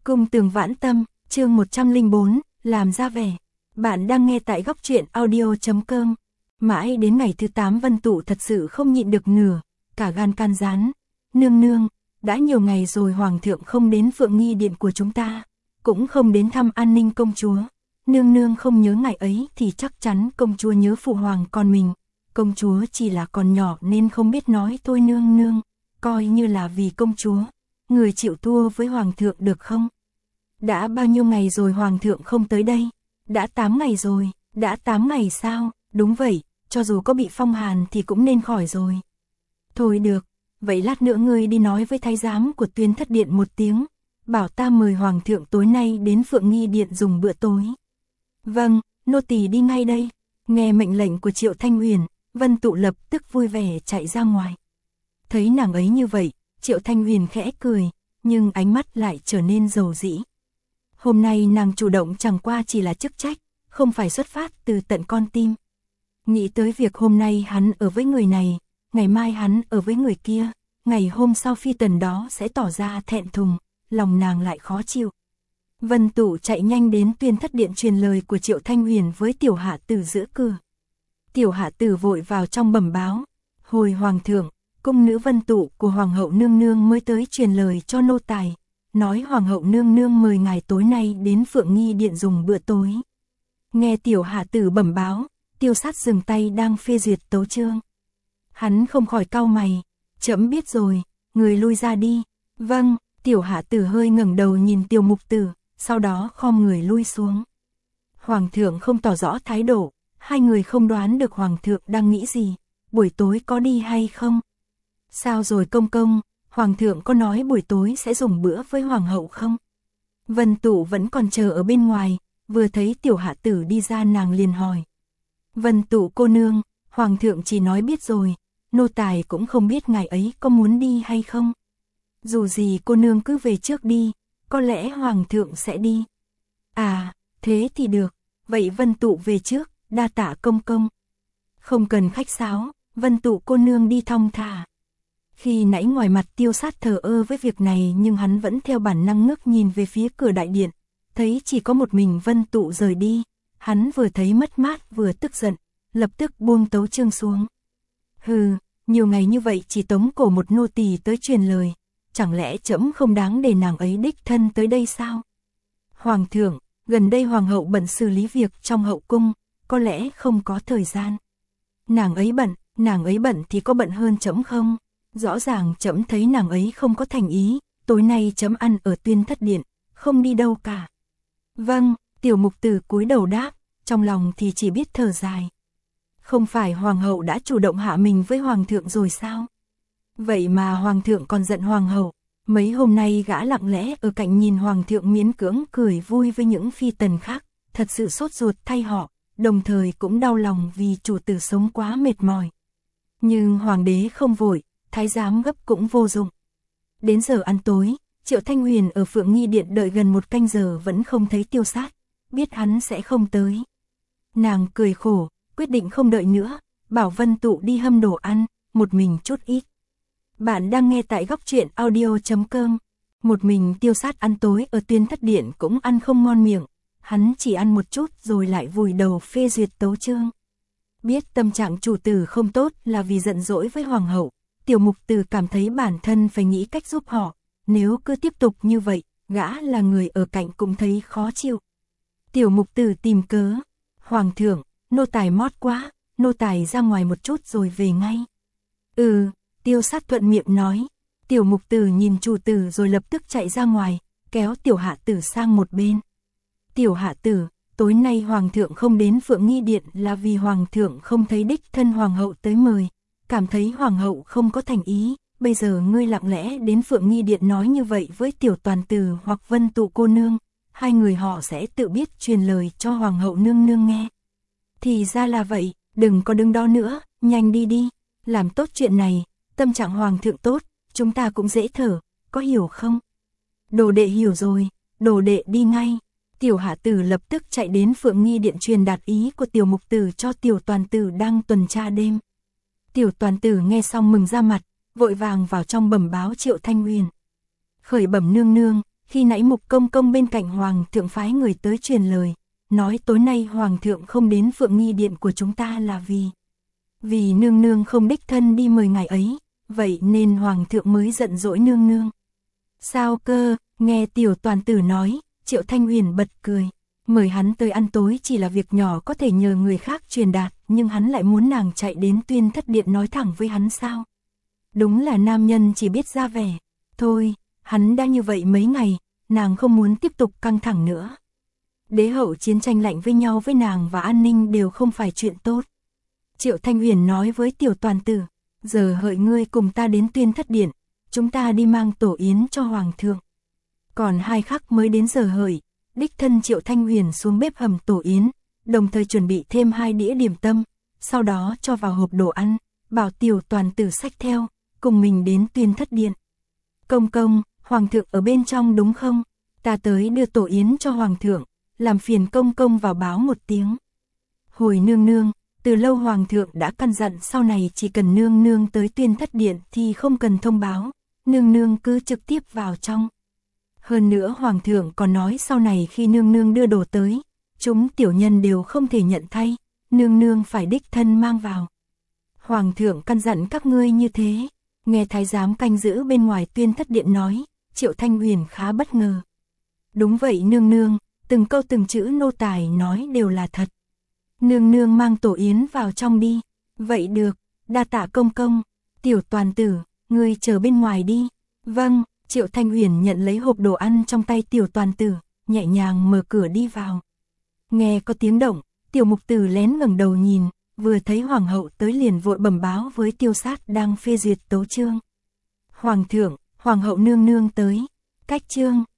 Cung Tường Vãn Tâm, chương 104, làm ra vẻ. Bạn đang nghe tại góc truyện audio.com. Mãi đến ngày thứ 8 Vân Tụ thật sự không nhịn được nửa, cả gan can gián. Nương nương, đã nhiều ngày rồi Hoàng thượng không đến Phượng Nghi Điện của chúng ta, cũng không đến thăm An Ninh công chúa. Nương nương không nhớ ngày ấy thì chắc chắn công chúa nhớ phụ hoàng con mình. Công chúa chỉ là còn nhỏ nên không biết nói thôi nương nương, coi như là vì công chúa. Người chịu thua với Hoàng thượng được không? Đã bao nhiêu ngày rồi Hoàng thượng không tới đây? Đã 8 ngày rồi, đã 8 ngày sao? Đúng vậy, cho dù có bị phong hàn thì cũng nên khỏi rồi. Thôi được, vậy lát nữa ngươi đi nói với thái giám của Tuyên Thất Điện một tiếng, bảo ta mời Hoàng thượng tối nay đến Phượng Nghi Điện dùng bữa tối. Vâng, nô tỳ đi ngay đây. Nghe mệnh lệnh của Triệu Thanh Huyền, Vân Tụ lập tức vui vẻ chạy ra ngoài. Thấy nàng ấy như vậy, Triệu Thanh Huyền khẽ cười, nhưng ánh mắt lại trở nên dầu dĩ. Hôm nay nàng chủ động chẳng qua chỉ là chức trách, không phải xuất phát từ tận con tim. Nghĩ tới việc hôm nay hắn ở với người này, ngày mai hắn ở với người kia, ngày hôm sau phi tần đó sẽ tỏ ra thẹn thùng, lòng nàng lại khó chịu. Vân Tụ chạy nhanh đến Tuyên Thất Điện truyền lời của Triệu Thanh Huyền với Tiểu Hạ Tử giữa cửa. Tiểu Hạ Tử vội vào trong bẩm báo, hồi Hoàng thượng, cung nữ Vân Tụ của Hoàng hậu nương nương mới tới truyền lời cho nô tài, nói Hoàng hậu nương nương mời ngài tối nay đến Phượng Nghi Điện dùng bữa tối. Nghe Tiểu Hạ Tử bẩm báo, Tiêu Sát dừng tay đang phê duyệt tấu chương. Hắn không khỏi cau mày, trẫm biết rồi, người lui ra đi. Vâng, Tiểu Hạ Tử hơi ngẩng đầu nhìn Tiểu Mục Tử, sau đó khom người lui xuống. Hoàng thượng không tỏ rõ thái độ, hai người không đoán được Hoàng thượng đang nghĩ gì, buổi tối có đi hay không? Sao rồi công công, Hoàng thượng có nói buổi tối sẽ dùng bữa với Hoàng hậu không? Vân Tụ vẫn còn chờ ở bên ngoài, vừa thấy Tiểu Hạ Tử đi ra nàng liền hỏi. Vân Tụ cô nương, Hoàng thượng chỉ nói biết rồi, nô tài cũng không biết ngài ấy có muốn đi hay không. Dù gì cô nương cứ về trước đi, có lẽ Hoàng thượng sẽ đi. À, thế thì được, vậy Vân Tụ về trước, đa tạ công công. Không cần khách sáo, Vân Tụ cô nương đi thong thả. Khi nãy ngoài mặt Tiêu Sát thờ ơ với việc này nhưng hắn vẫn theo bản năng ngước nhìn về phía cửa đại điện, thấy chỉ có một mình Vân Tụ rời đi, hắn vừa thấy mất mát vừa tức giận, lập tức buông tấu chương xuống. Hừ, nhiều ngày như vậy chỉ tống cổ một nô tỳ tới truyền lời, chẳng lẽ trẫm không đáng để nàng ấy đích thân tới đây sao? Hoàng thượng, gần đây Hoàng hậu bận xử lý việc trong hậu cung, có lẽ không có thời gian. Nàng ấy bận thì có bận hơn trẫm không? Rõ ràng trẫm thấy nàng ấy không có thành ý, tối nay trẫm ăn ở Tuyên Thất Điện, không đi đâu cả. Vâng, Tiểu Mục Tử cúi đầu đáp, trong lòng thì chỉ biết thở dài. Không phải Hoàng hậu đã chủ động hạ mình với Hoàng thượng rồi sao? Vậy mà Hoàng thượng còn giận Hoàng hậu, mấy hôm nay gã lặng lẽ ở cạnh nhìn Hoàng thượng miễn cưỡng cười vui với những phi tần khác, thật sự sốt ruột thay họ, đồng thời cũng đau lòng vì chủ tử sống quá mệt mỏi. Nhưng Hoàng đế không vội, thái giám gấp cũng vô dụng. Đến giờ ăn tối, Triệu Thanh Huyền ở Phượng Nghi Điện đợi gần 1 canh giờ vẫn không thấy Tiêu Sát, biết hắn sẽ không tới. Nàng cười khổ, quyết định không đợi nữa, bảo Vân Tụ đi hâm đồ ăn, một mình chút ít. Bạn đang nghe tại góc truyện audio.com. Một mình Tiêu Sát ăn tối ở Tuyên Thất Điện cũng ăn không ngon miệng, hắn chỉ ăn một chút rồi lại vùi đầu phê duyệt tấu chương. Biết tâm trạng chủ tử không tốt là vì giận dỗi với Hoàng hậu, Tiểu Mục Tử cảm thấy bản thân phải nghĩ cách giúp họ, nếu cứ tiếp tục như vậy, gã là người ở cạnh cũng thấy khó chịu. Tiểu Mục Tử tìm cớ, Hoàng thượng, nô tài mót quá, nô tài ra ngoài một chút rồi về ngay. Tiêu Sát thuận miệng nói. Tiểu Mục Tử nhìn chủ tử rồi lập tức chạy ra ngoài, kéo Tiểu Hạ Tử sang một bên. Tiểu Hạ Tử, tối nay Hoàng thượng không đến Phượng Nghi Điện là vì Hoàng thượng không thấy đích thân Hoàng hậu tới mời, cảm thấy Hoàng hậu không có thành ý, bây giờ ngươi lặng lẽ đến Phượng Nghi Điện nói như vậy với Tiểu Toàn Tử hoặc Vân Tụ cô nương, hai người họ sẽ tự biết truyền lời cho Hoàng hậu nương nương nghe. Thì ra là vậy, đừng có đứng đó nữa, nhanh đi đi, làm tốt chuyện này, tâm trạng Hoàng thượng tốt, chúng ta cũng dễ thở, có hiểu không? Đồ đệ hiểu rồi, đồ đệ đi ngay. Tiểu Hạ Tử lập tức chạy đến Phượng Nghi Điện truyền đạt ý của Tiểu Mục Tử cho Tiểu Toàn Tử đang tuần tra đêm. Tiểu Toàn Tử nghe xong mừng ra mặt, vội vàng vào trong bẩm báo Triệu Thanh Huyền. Khởi bẩm nương nương, khi nãy Mục Công Công bên cạnh Hoàng thượng phái người tới truyền lời, nói tối nay Hoàng thượng không đến Phượng Nghi Điện của chúng ta là vì nương nương không đích thân đi mời ngài ấy, vậy nên Hoàng thượng mới giận dỗi nương nương. Sao cơ, nghe Tiểu Toàn Tử nói, Triệu Thanh Huyền bật cười, mời hắn tới ăn tối chỉ là việc nhỏ có thể nhờ người khác truyền đạt, nhưng hắn lại muốn nàng chạy đến Tuyên Thất Điện nói thẳng với hắn sao? Đúng là nam nhân chỉ biết ra vẻ, thôi, hắn đã như vậy mấy ngày, nàng không muốn tiếp tục căng thẳng nữa. Đế hậu chiến tranh lạnh với nhau với nàng và an ninh đều không phải chuyện tốt. Triệu Thanh Huyền nói với Tiểu Toàn Tử, giờ hợi ngươi cùng ta đến Tuyên Thất Điện, chúng ta đi mang tổ yến cho Hoàng thượng. Còn 2 khắc mới đến giờ hợi, đích thân Triệu Thanh Huyền xuống bếp hầm tổ yến, đồng thời chuẩn bị thêm 2 đĩa điểm tâm, sau đó cho vào hộp đồ ăn, bảo Tiểu Toàn Tử xách theo, cùng mình đến Tuyên Thất Điện. Công công, Hoàng thượng ở bên trong đúng không? Ta tới đưa tổ yến cho Hoàng thượng, làm phiền công công vào báo một tiếng. Hồi nương nương, từ lâu Hoàng thượng đã căn dặn sau này chỉ cần nương nương tới Tuyên Thất Điện thì không cần thông báo, nương nương cứ trực tiếp vào trong. Hơn nữa Hoàng thượng còn nói sau này khi nương nương đưa đồ tới, chúng tiểu nhân đều không thể nhận thay, nương nương phải đích thân mang vào. Hoàng thượng căn dặn các ngươi như thế, nghe thái giám canh giữ bên ngoài Tuyên Thất Điện nói, Triệu Thanh Huyền khá bất ngờ. Đúng vậy nương nương, từng câu từng chữ nô tài nói đều là thật. Nương nương mang tổ yến vào trong đi. Vậy được, đa tạ công công. Tiểu Toàn Tử, ngươi chờ bên ngoài đi. Vâng, Triệu Thanh Huyền nhận lấy hộp đồ ăn trong tay Tiểu Toàn Tử, nhẹ nhàng mở cửa đi vào. Nghe có tiếng động, Tiểu Mục Tử lén ngẩng đầu nhìn, vừa thấy Hoàng hậu tới liền vội bẩm báo với Tiêu Sát đang phê duyệt tấu chương. Hoàng thượng, Hoàng hậu nương nương tới. Cách chương